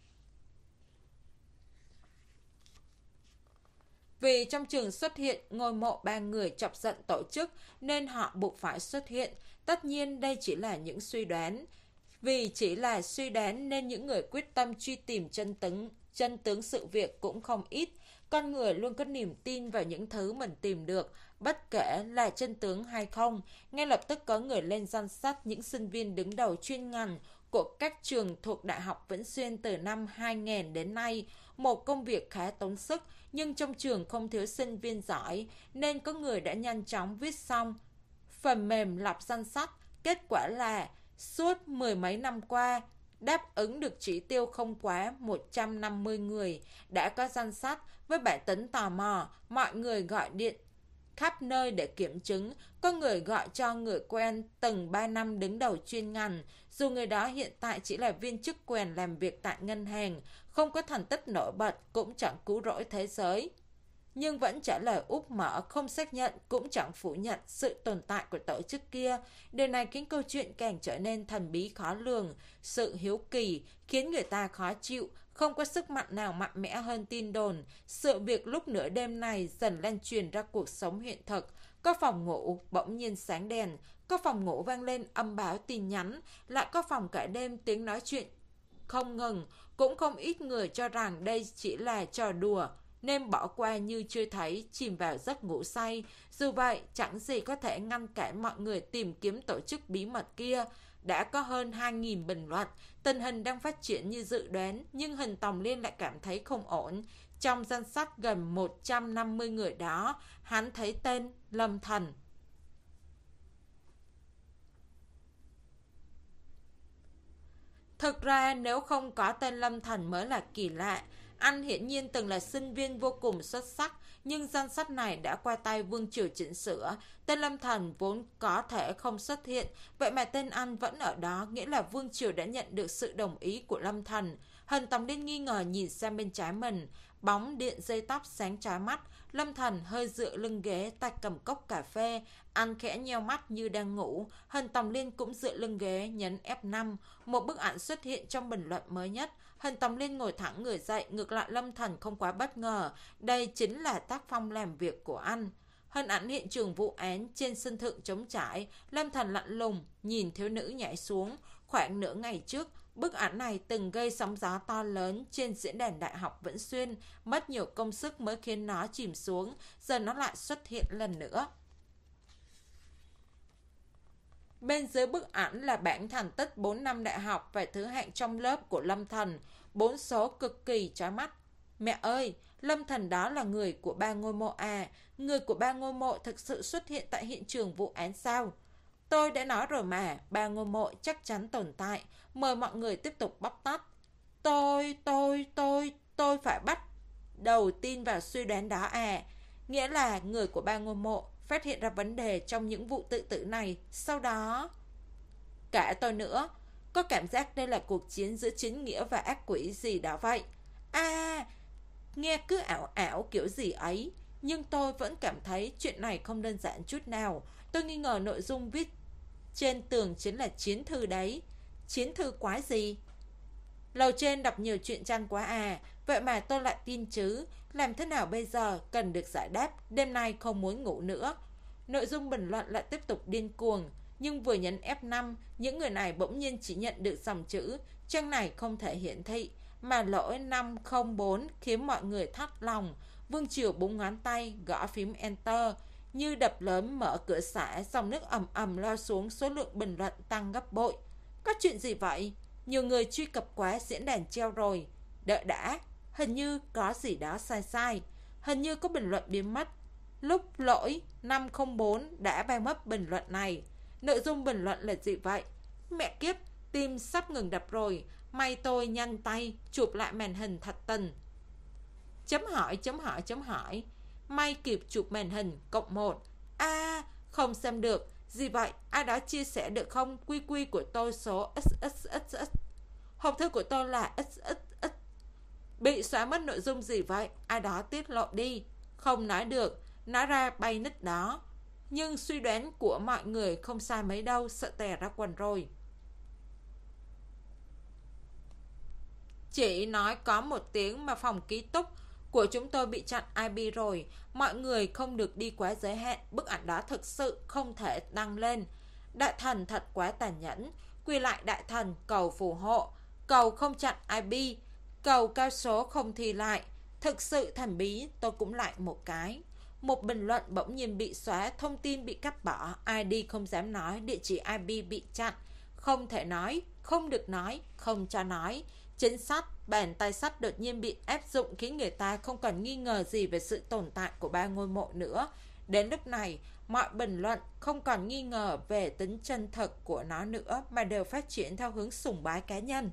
Vì trong trường xuất hiện ngôi mộ ba người chọc giận tổ chức nên họ buộc phải xuất hiện. Tất nhiên đây chỉ là những suy đoán. Vì chỉ là suy đoán nên những người quyết tâm truy tìm chân tướng, chân tướng sự việc cũng không ít. Con người luôn có niềm tin vào những thứ mình tìm được, bất kể là chân tướng hay không. Ngay lập tức có người lên danh sách những sinh viên đứng đầu chuyên ngành của các trường thuộc Đại học Vĩnh Xuyên từ năm hai nghìn đến nay. Một công việc khá tốn sức, nhưng trong trường không thiếu sinh viên giỏi, nên có người đã nhanh chóng viết xong phần mềm lọc danh sách. Kết quả là suốt mười mấy năm qua, đáp ứng được chỉ tiêu không quá một trăm năm mươi người. Đã có danh sách, với bản tính tò mò, mọi người gọi điện khắp nơi để kiểm chứng. Có người gọi cho người quen từng ba năm đứng đầu chuyên ngành, dù người đó hiện tại chỉ là viên chức quèn làm việc tại ngân hàng, không có thành tích nổi bật, cũng chẳng cứu rỗi thế giới. Nhưng vẫn trả lời úp mở, không xác nhận, cũng chẳng phủ nhận sự tồn tại của tổ chức kia. Điều này khiến câu chuyện càng trở nên thần bí khó lường. Sự hiếu kỳ khiến người ta khó chịu, không có sức mạnh nào mạnh mẽ hơn tin đồn. Sự việc lúc nửa đêm này dần lan truyền ra cuộc sống hiện thực. Có phòng ngủ bỗng nhiên sáng đèn, có phòng ngủ vang lên âm báo tin nhắn, lại có phòng cả đêm tiếng nói chuyện không ngừng. Cũng không ít người cho rằng đây chỉ là trò đùa nên bỏ qua như chưa thấy, chìm vào giấc ngủ say. Dù vậy, chẳng gì có thể ngăn cản mọi người tìm kiếm tổ chức bí mật kia. đã có hơn hai nghìn bình luận. Tình hình đang phát triển như dự đoán, nhưng Hình Tòng Liên lại cảm thấy không ổn. Trong danh sách gần một trăm năm mươi người đó, hắn thấy tên Lâm Thần. Thực ra nếu không có tên Lâm Thần mới là kỳ lạ. Anh hiển nhiên từng là sinh viên vô cùng xuất sắc, nhưng danh sách này đã qua tay Vương Triều chỉnh sửa. Tên Lâm Thần vốn có thể không xuất hiện, vậy mà tên anh vẫn ở đó, nghĩa là Vương Triều đã nhận được sự đồng ý của Lâm Thần. Hình Tòng Liên nghi ngờ nhìn sang bên trái mình, bóng điện dây tóc sáng chói mắt. Lâm Thần hơi dựa lưng ghế, tay cầm cốc cà phê, anh khẽ nheo mắt như đang ngủ. Hình Tòng Liên cũng dựa lưng ghế, nhấn F năm. Một bức ảnh xuất hiện trong bình luận mới nhất. Hình Tòng Liên ngồi thẳng người dậy, ngược lại Lâm Thần không quá bất ngờ. Đây chính là tác phong làm việc của anh. Hình ảnh hiện trường vụ án trên sân thượng trống trải. Lâm Thần lạnh lùng nhìn thiếu nữ nhảy xuống. Khoảng nửa ngày trước, bức ảnh này từng gây sóng gió to lớn trên diễn đàn Đại học Vĩnh Xuyên, mất nhiều công sức mới khiến nó chìm xuống, giờ nó lại xuất hiện lần nữa. Bên dưới bức ảnh là bảng thành tích bốn năm đại học và thứ hạng trong lớp của Lâm Thần, bốn số cực kỳ chói mắt. Mẹ ơi, Lâm Thần đó là người của ba ngôi mộ à, người của ba ngôi mộ thực sự xuất hiện tại hiện trường vụ án sao? Tôi đã nói rồi mà, ba ngôi mộ chắc chắn tồn tại, mời mọi người tiếp tục bóc tách. Tôi, tôi, tôi, tôi phải bắt đầu tin vào suy đoán đó à, nghĩa là người của ba ngôi mộ phát hiện ra vấn đề trong những vụ tự tử này, sau đó... Cả tôi nữa, có cảm giác đây là cuộc chiến giữa chính nghĩa và ác quỷ gì đó vậy. À, nghe cứ ảo ảo kiểu gì ấy, nhưng tôi vẫn cảm thấy chuyện này không đơn giản chút nào. Tôi nghi ngờ nội dung viết trên tường chính là chiến thư đấy. Chiến thư quái gì? Lầu trên đọc nhiều chuyện tranh quá à, vậy mà tôi lại tin chứ. Làm thế nào bây giờ? Cần được giải đáp. Đêm nay không muốn ngủ nữa. Nội dung bình luận lại tiếp tục điên cuồng. Nhưng vừa nhấn F năm, những người này bỗng nhiên chỉ nhận được dòng chữ trang này không thể hiển thị, mà lỗi năm không bốn khiến mọi người thắt lòng. Vương Triều búng ngón tay gõ phím Enter, như đập lớn mở cửa xả, dòng nước ầm ầm lao xuống, số lượng bình luận tăng gấp bội. Có chuyện gì vậy? Nhiều người truy cập quá, diễn đàn treo rồi. Đợi đã, hình như có gì đó sai sai. Hình như có bình luận biến mất. Lúc lỗi năm không bốn đã bay mất bình luận này. Nội dung bình luận là gì vậy? Mẹ kiếp, tim sắp ngừng đập rồi. May tôi nhanh tay chụp lại màn hình thật tình. Chấm hỏi, chấm hỏi, chấm hỏi. May kịp chụp màn hình, cộng một. À, không xem được. Gì vậy? Ai đó chia sẻ được không? Quy quy của tôi số xxxx. Hộp thư của tôi là xxx. Bị xóa mất nội dung gì vậy? Ai đó tiết lộ đi. Không nói được, nói ra bay nít đó. Nhưng suy đoán của mọi người không sai mấy đâu, sợ tè ra quần rồi. Chỉ nói có một tiếng mà phòng ký túc của chúng tôi bị chặn I P rồi. Mọi người không được đi quá giới hạn. Bức ảnh đó thực sự không thể đăng lên. Đại thần thật quá tàn nhẫn. Quy lại đại thần, cầu phù hộ, cầu không chặn I P, cầu cao số không thi lại. Thực sự thần bí. Tôi cũng lại một cái. Một bình luận bỗng nhiên bị xóa, thông tin bị cắt bỏ, I D không dám nói, địa chỉ I P bị chặn. Không thể nói, không được nói, không cho nói. Chính sách, bàn tay sắt đột nhiên bị áp dụng khiến người ta không còn nghi ngờ gì về sự tồn tại của ba ngôi mộ nữa. Đến lúc này, mọi bình luận không còn nghi ngờ về tính chân thực của nó nữa mà đều phát triển theo hướng sùng bái cá nhân.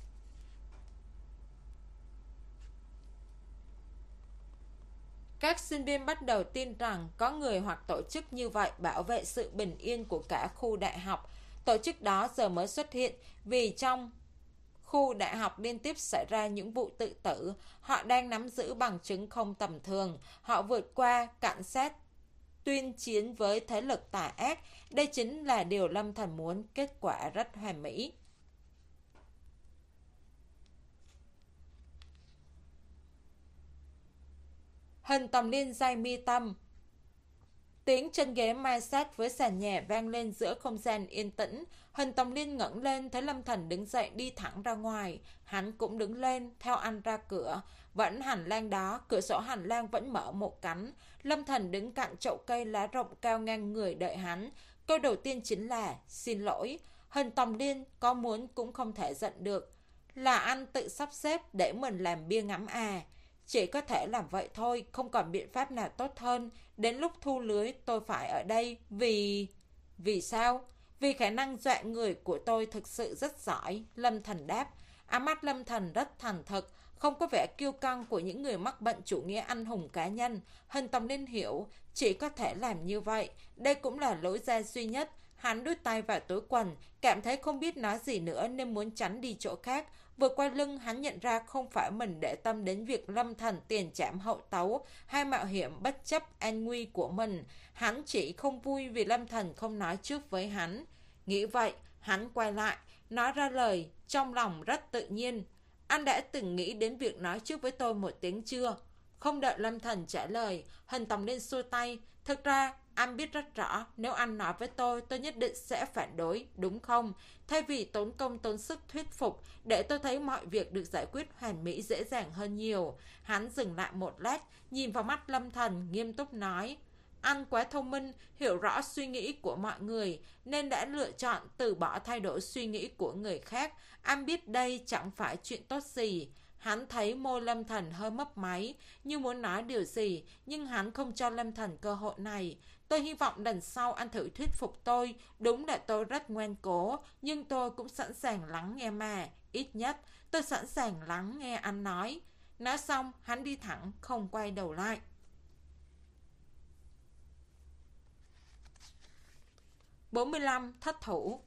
Các sinh viên bắt đầu tin rằng có người hoặc tổ chức như vậy bảo vệ sự bình yên của cả khu đại học. Tổ chức đó giờ mới xuất hiện vì trong khu đại học liên tiếp xảy ra những vụ tự tử. Họ đang nắm giữ bằng chứng không tầm thường. Họ vượt qua cảnh sát, tuyên chiến với thế lực tà ác. Đây chính là điều Lâm Thần muốn, kết quả rất hoàn mỹ. Hình Tòng Liên day mi tâm. Tiếng chân ghế ma sát với sàn nhà vang lên giữa không gian yên tĩnh. Hình Tòng Liên ngẩng lên thấy Lâm Thần đứng dậy đi thẳng ra ngoài. Hắn cũng đứng lên theo anh ra cửa. Vẫn hành lang đó, cửa sổ hành lang vẫn mở một cánh. Lâm Thần đứng cạnh chậu cây lá rộng cao ngang người đợi hắn. Câu đầu tiên chính là xin lỗi. Hình Tòng Liên có muốn cũng không thể giận được. Là anh tự sắp xếp để mình làm bia ngắm à? Chỉ có thể làm vậy thôi, không còn biện pháp nào tốt hơn. Đến lúc thu lưới tôi phải ở đây vì... Vì sao? Vì khả năng dọa người của tôi thực sự rất giỏi, Lâm Thần đáp. Ánh mắt Lâm Thần rất thành thực, không có vẻ kiêu căng của những người mắc bệnh chủ nghĩa anh hùng cá nhân. Hình Tòng Liên hiểu, chỉ có thể làm như vậy. Đây cũng là lối ra duy nhất. Hắn đút tay vào túi quần, cảm thấy không biết nói gì nữa nên muốn tránh đi chỗ khác. Vừa quay lưng, hắn nhận ra không phải mình để tâm đến việc Lâm Thần tiền trảm hậu tấu hay mạo hiểm bất chấp an nguy của mình. Hắn chỉ không vui vì Lâm Thần không nói trước với hắn. Nghĩ vậy, hắn quay lại, nói ra lời, trong lòng rất tự nhiên. Anh đã từng nghĩ đến việc nói trước với tôi một tiếng chưa? Không đợi Lâm Thần trả lời, Hình Tòng Liên xua tay. Thực ra, anh biết rất rõ, nếu anh nói với tôi, tôi nhất định sẽ phản đối, đúng không? Thay vì tốn công tốn sức thuyết phục, để tôi thấy mọi việc được giải quyết hoàn mỹ dễ dàng hơn nhiều. Hắn dừng lại một lát, nhìn vào mắt Lâm Thần, nghiêm túc nói. Anh quá thông minh, hiểu rõ suy nghĩ của mọi người, nên đã lựa chọn từ bỏ thay đổi suy nghĩ của người khác. Anh biết đây chẳng phải chuyện tốt gì. Hắn thấy môi Lâm Thần hơi mấp máy, như muốn nói điều gì, nhưng hắn không cho Lâm Thần cơ hội này. Tôi hy vọng lần sau anh thử thuyết phục tôi. Đúng là tôi rất ngoan cố, nhưng tôi cũng sẵn sàng lắng nghe mà. Ít nhất, tôi sẵn sàng lắng nghe anh nói. Nói xong, hắn đi thẳng, không quay đầu lại. bốn mươi lăm. Thất thủ.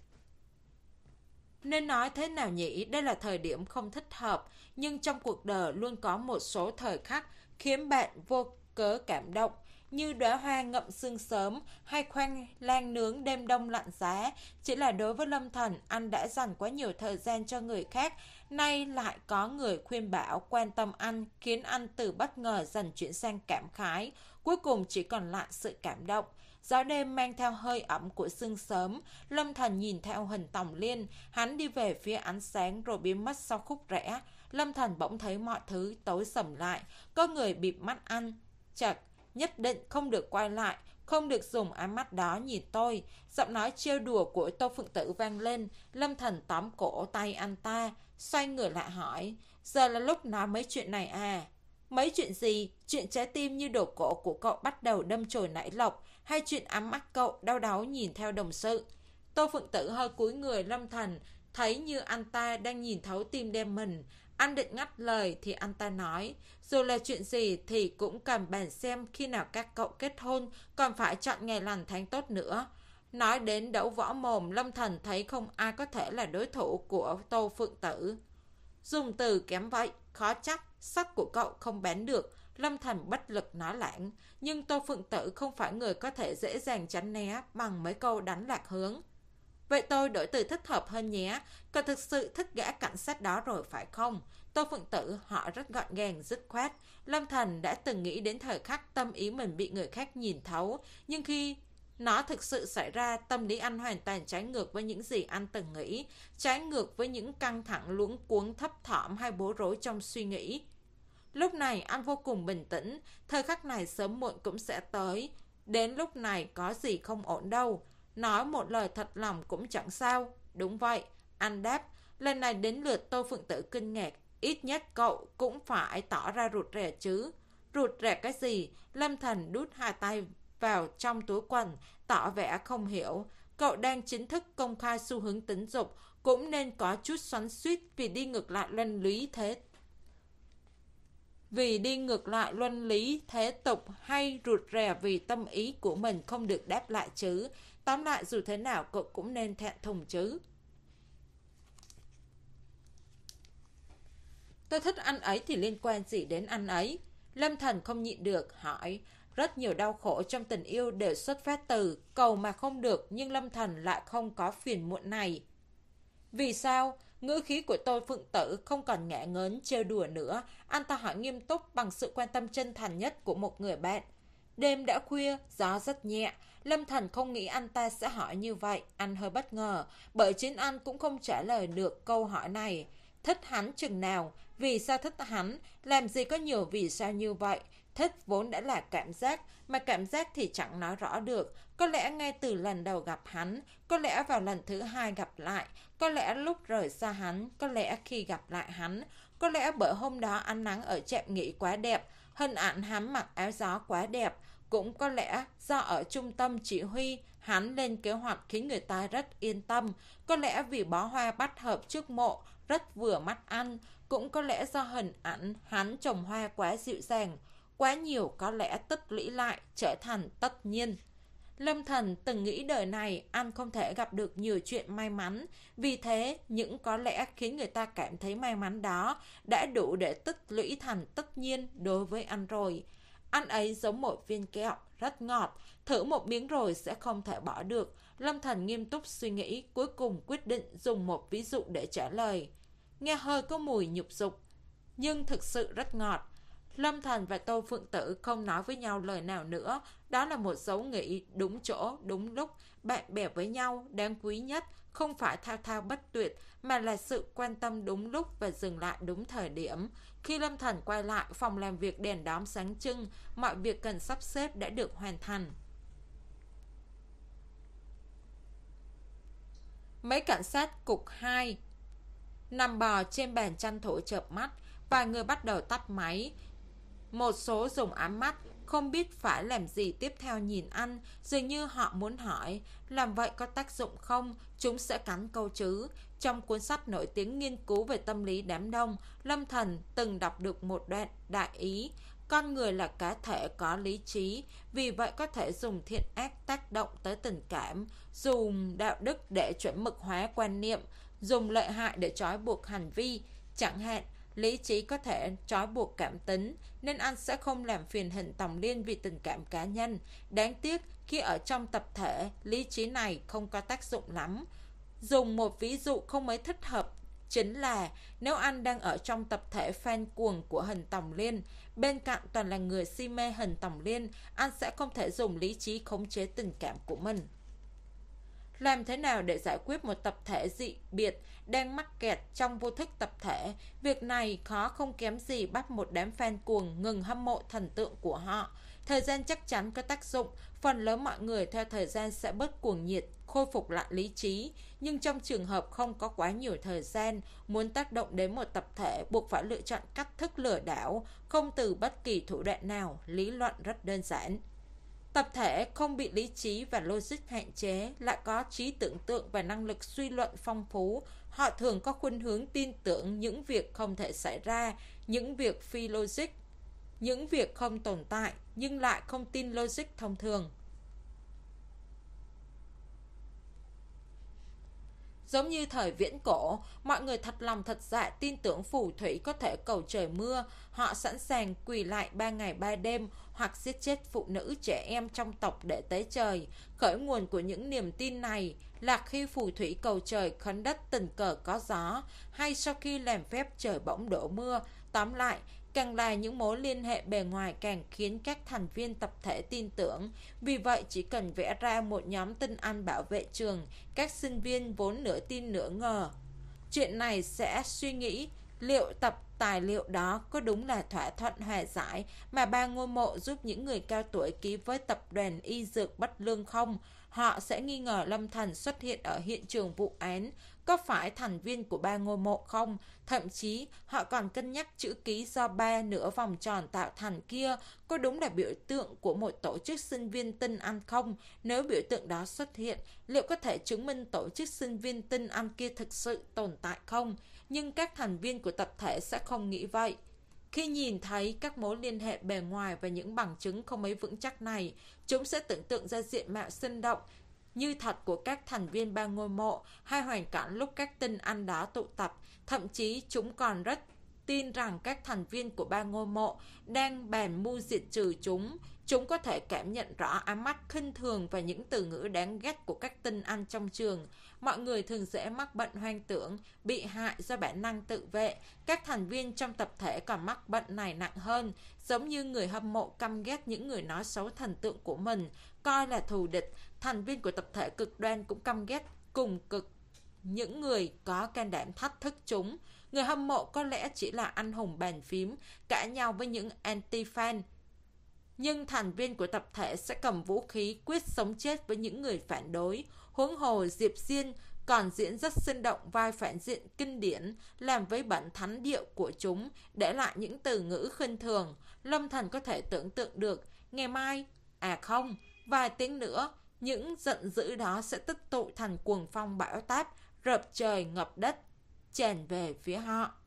Nên nói thế nào nhỉ, đây là thời điểm không thích hợp, nhưng trong cuộc đời luôn có một số thời khắc khiến bạn vô cớ cảm động, như đóa hoa ngậm sương sớm hay khoanh lang nướng đêm đông lạnh giá. Chỉ là đối với Lâm Thần, anh đã dành quá nhiều thời gian cho người khác, nay lại có người khuyên bảo quan tâm anh, khiến anh từ bất ngờ dần chuyển sang cảm khái, cuối cùng chỉ còn lại sự cảm động. Gió đêm mang theo hơi ẩm của sương sớm, Lâm Thần nhìn theo Hình Tòng Liên, hắn đi về phía ánh sáng rồi biến mất sau khúc rẽ. Lâm Thần bỗng thấy mọi thứ tối sầm lại, có người bịt mắt anh. Chật, nhất định không được quay lại, không được dùng ánh mắt đó nhìn tôi. Giọng nói trêu đùa của Tô Phượng Tử vang lên. Lâm Thần tóm cổ tay anh ta, xoay người lại hỏi, giờ là lúc nói mấy chuyện này à? Mấy chuyện gì? Chuyện trái tim như đổ cổ của cậu bắt đầu đâm chồi nảy lộc, hay chuyện ám mắt cậu đau đáu nhìn theo đồng sự? Tô Phượng Tử hơi cúi người. Lâm Thần thấy như anh ta đang nhìn thấu tim đêm mình. Anh định ngắt lời thì anh ta nói, dù là chuyện gì thì cũng cần bàn xem khi nào các cậu kết hôn, còn phải chọn ngày lành tháng tốt nữa. Nói đến đấu võ mồm, Lâm Thần thấy không ai có thể là đối thủ của Tô Phượng Tử. Dùng từ kém vậy, khó chắc sắc của cậu không bán được. Lâm Thần bất lực nói lãng, nhưng Tô Phượng Tử không phải người có thể dễ dàng tránh né bằng mấy câu đánh lạc hướng. Vậy tôi đổi từ thích hợp hơn nhé, cậu thực sự thích gã cảnh sát đó rồi phải không? Tô Phượng Tử họ rất gọn gàng dứt khoát. Lâm Thần đã từng nghĩ đến thời khắc tâm ý mình bị người khác nhìn thấu, nhưng khi nó thực sự xảy ra, tâm lý anh hoàn toàn trái ngược với những gì anh từng nghĩ, trái ngược với những căng thẳng luống cuống thấp thỏm hay bối rối trong suy nghĩ. Lúc này anh vô cùng bình tĩnh, thời khắc này sớm muộn cũng sẽ tới. Đến lúc này có gì không ổn đâu, nói một lời thật lòng cũng chẳng sao. Đúng vậy, anh đáp. Lần này đến lượt Tô Phượng Tử kinh ngạc, ít nhất cậu cũng phải tỏ ra rụt rè chứ. Rụt rè cái gì? Lâm Thần đút hai tay vào trong túi quần, tỏ vẻ không hiểu. Cậu đang chính thức công khai xu hướng tính dục, cũng nên có chút xoắn xuýt vì đi ngược lại luân lý thế Vì đi ngược lại luân lý thế tục, hay rụt rè vì tâm ý của mình không được đáp lại chứ. Tóm lại dù thế nào cậu cũng nên thẹn thùng chứ. Tôi thích anh ấy thì liên quan gì đến anh ấy? Lâm Thần không nhịn được hỏi. Rất nhiều đau khổ trong tình yêu đều xuất phát từ cầu mà không được, nhưng Lâm Thần lại không có phiền muộn này. Vì sao? Ngữ khí của Tô Phượng Tử không còn ngả ngớn trêu đùa nữa. Anh ta hỏi nghiêm túc bằng sự quan tâm chân thành nhất của một người bạn. Đêm đã khuya, gió rất nhẹ. Lâm Thần không nghĩ anh ta sẽ hỏi như vậy. Anh hơi bất ngờ, bởi chính anh cũng không trả lời được câu hỏi này. Thích hắn chừng nào? Vì sao thích hắn? Làm gì có nhiều vì sao như vậy? Thích vốn đã là cảm giác, mà cảm giác thì chẳng nói rõ được. Có lẽ ngay từ lần đầu gặp hắn, có lẽ vào lần thứ hai gặp lại, có lẽ lúc rời xa hắn, có lẽ khi gặp lại hắn, có lẽ bởi hôm đó ánh nắng ở trạm nghỉ quá đẹp, hình ảnh hắn mặc áo gió quá đẹp, cũng có lẽ do ở trung tâm chỉ huy, hắn lên kế hoạch khiến người ta rất yên tâm, có lẽ vì bó hoa bách hợp trước mộ rất vừa mắt ăn, cũng có lẽ do hình ảnh hắn trồng hoa quá dịu dàng, quá nhiều có lẽ tích lũy lại trở thành tất nhiên. Lâm Thần từng nghĩ đời này anh không thể gặp được nhiều chuyện may mắn, vì thế những có lẽ khiến người ta cảm thấy may mắn đó đã đủ để tích lũy thành tất nhiên đối với anh rồi. Anh ấy giống một viên kẹo, rất ngọt, thử một miếng rồi sẽ không thể bỏ được. Lâm Thần nghiêm túc suy nghĩ, cuối cùng quyết định dùng một ví dụ để trả lời. Nghe hơi có mùi nhục dục, nhưng thực sự rất ngọt. Lâm Thần và Tô Phượng Tử không nói với nhau lời nào nữa. Đó là một dấu nghị đúng chỗ, đúng lúc. Bạn bè với nhau, đáng quý nhất không phải thao thao bất tuyệt, mà là sự quan tâm đúng lúc và dừng lại đúng thời điểm. Khi Lâm Thần quay lại, phòng làm việc đèn đóm sáng trưng, mọi việc cần sắp xếp đã được hoàn thành. Mấy cảnh sát cục hai nằm bò trên bàn tranh thủ chợp mắt. Vài người bắt đầu tắt máy. Một số dùng ám mắt, không biết phải làm gì tiếp theo nhìn anh, dường như họ muốn hỏi, làm vậy có tác dụng không, chúng sẽ cắn câu chứ. Trong cuốn sách nổi tiếng nghiên cứu về tâm lý đám đông, Lâm Thần từng đọc được một đoạn đại ý. Con người là cá thể có lý trí, vì vậy có thể dùng thiện ác tác động tới tình cảm, dùng đạo đức để chuẩn mực hóa quan niệm, dùng lợi hại để trói buộc hành vi. Chẳng hạn, lý trí có thể trói buộc cảm tính, nên anh sẽ không làm phiền Hình Tòng Liên vì tình cảm cá nhân. Đáng tiếc, khi ở trong tập thể, lý trí này không có tác dụng lắm. Dùng một ví dụ không mấy thích hợp, chính là nếu anh đang ở trong tập thể fan cuồng của Hình Tòng Liên, bên cạnh toàn là người si mê Hình Tòng Liên, anh sẽ không thể dùng lý trí khống chế tình cảm của mình. Làm thế nào để giải quyết một tập thể dị biệt đang mắc kẹt trong vô thức tập thể? Việc này khó không kém gì bắt một đám fan cuồng ngừng hâm mộ thần tượng của họ. Thời gian chắc chắn có tác dụng, phần lớn mọi người theo thời gian sẽ bớt cuồng nhiệt, khôi phục lại lý trí. Nhưng trong trường hợp không có quá nhiều thời gian, muốn tác động đến một tập thể buộc phải lựa chọn cách thức lừa đảo, không từ bất kỳ thủ đoạn nào, lý luận rất đơn giản. Tập thể không bị lý trí và logic hạn chế, lại có trí tưởng tượng và năng lực suy luận phong phú. Họ thường có khuynh hướng tin tưởng những việc không thể xảy ra, những việc phi logic, những việc không tồn tại, nhưng lại không tin logic thông thường. Giống như thời viễn cổ, mọi người thật lòng thật dạ tin tưởng phù thủy có thể cầu trời mưa. Họ sẵn sàng quỳ lại ba ngày ba đêm hoặc giết chết phụ nữ trẻ em trong tộc để tế trời. Khởi nguồn của những niềm tin này là khi phù thủy cầu trời khấn đất tình cờ có gió, hay sau khi làm phép trời bỗng đổ mưa. Tóm lại, càng là những mối liên hệ bề ngoài càng khiến các thành viên tập thể tin tưởng. Vì vậy chỉ cần vẽ ra một nhóm tinh anh bảo vệ trường, các sinh viên vốn nửa tin nửa ngờ chuyện này sẽ suy nghĩ liệu tập tài liệu đó có đúng là thỏa thuận hòa giải mà ba ngôi mộ giúp những người cao tuổi ký với tập đoàn y dược bất lương không. Họ sẽ nghi ngờ Lâm Thần xuất hiện ở hiện trường vụ án có phải thành viên của ba ngôi mộ không. Thậm chí họ còn cân nhắc chữ ký do ba nửa vòng tròn tạo thành kia có đúng là biểu tượng của một tổ chức sinh viên tinh anh không. Nếu biểu tượng đó xuất hiện, liệu có thể chứng minh tổ chức sinh viên tinh anh kia thực sự tồn tại không? Nhưng các thành viên của tập thể sẽ không nghĩ vậy. Khi nhìn thấy các mối liên hệ bề ngoài và những bằng chứng không mấy vững chắc này, chúng sẽ tưởng tượng ra diện mạo sinh động như thật của các thành viên ba ngôi mộ hay hoàn cảnh lúc các tinh anh đó tụ tập. Thậm chí chúng còn rất tin rằng các thành viên của ba ngôi mộ đang bàn mưu diệt trừ chúng. Chúng có thể cảm nhận rõ ám mắt khinh thường và những từ ngữ đáng ghét của các tinh anh trong trường. Mọi người thường dễ mắc bệnh hoang tưởng, bị hại do bản năng tự vệ. Các thành viên trong tập thể còn mắc bệnh này nặng hơn, giống như người hâm mộ căm ghét những người nói xấu thần tượng của mình, coi là thù địch. Thành viên của tập thể cực đoan cũng căm ghét cùng cực những người có can đảm thách thức chúng. Người hâm mộ có lẽ chỉ là anh hùng bàn phím, cãi nhau với những anti-fan. Nhưng thành viên của tập thể sẽ cầm vũ khí quyết sống chết với những người phản đối. Huống hồ Diệp Diên còn diễn rất sinh động vai phản diện kinh điển, làm với bản thánh điệu của chúng, để lại những từ ngữ khinh thường. Lâm Thần có thể tưởng tượng được, ngày mai, à không, vài tiếng nữa, những giận dữ đó sẽ tích tụ thành cuồng phong bão táp, rợp trời ngập đất, tràn về phía họ.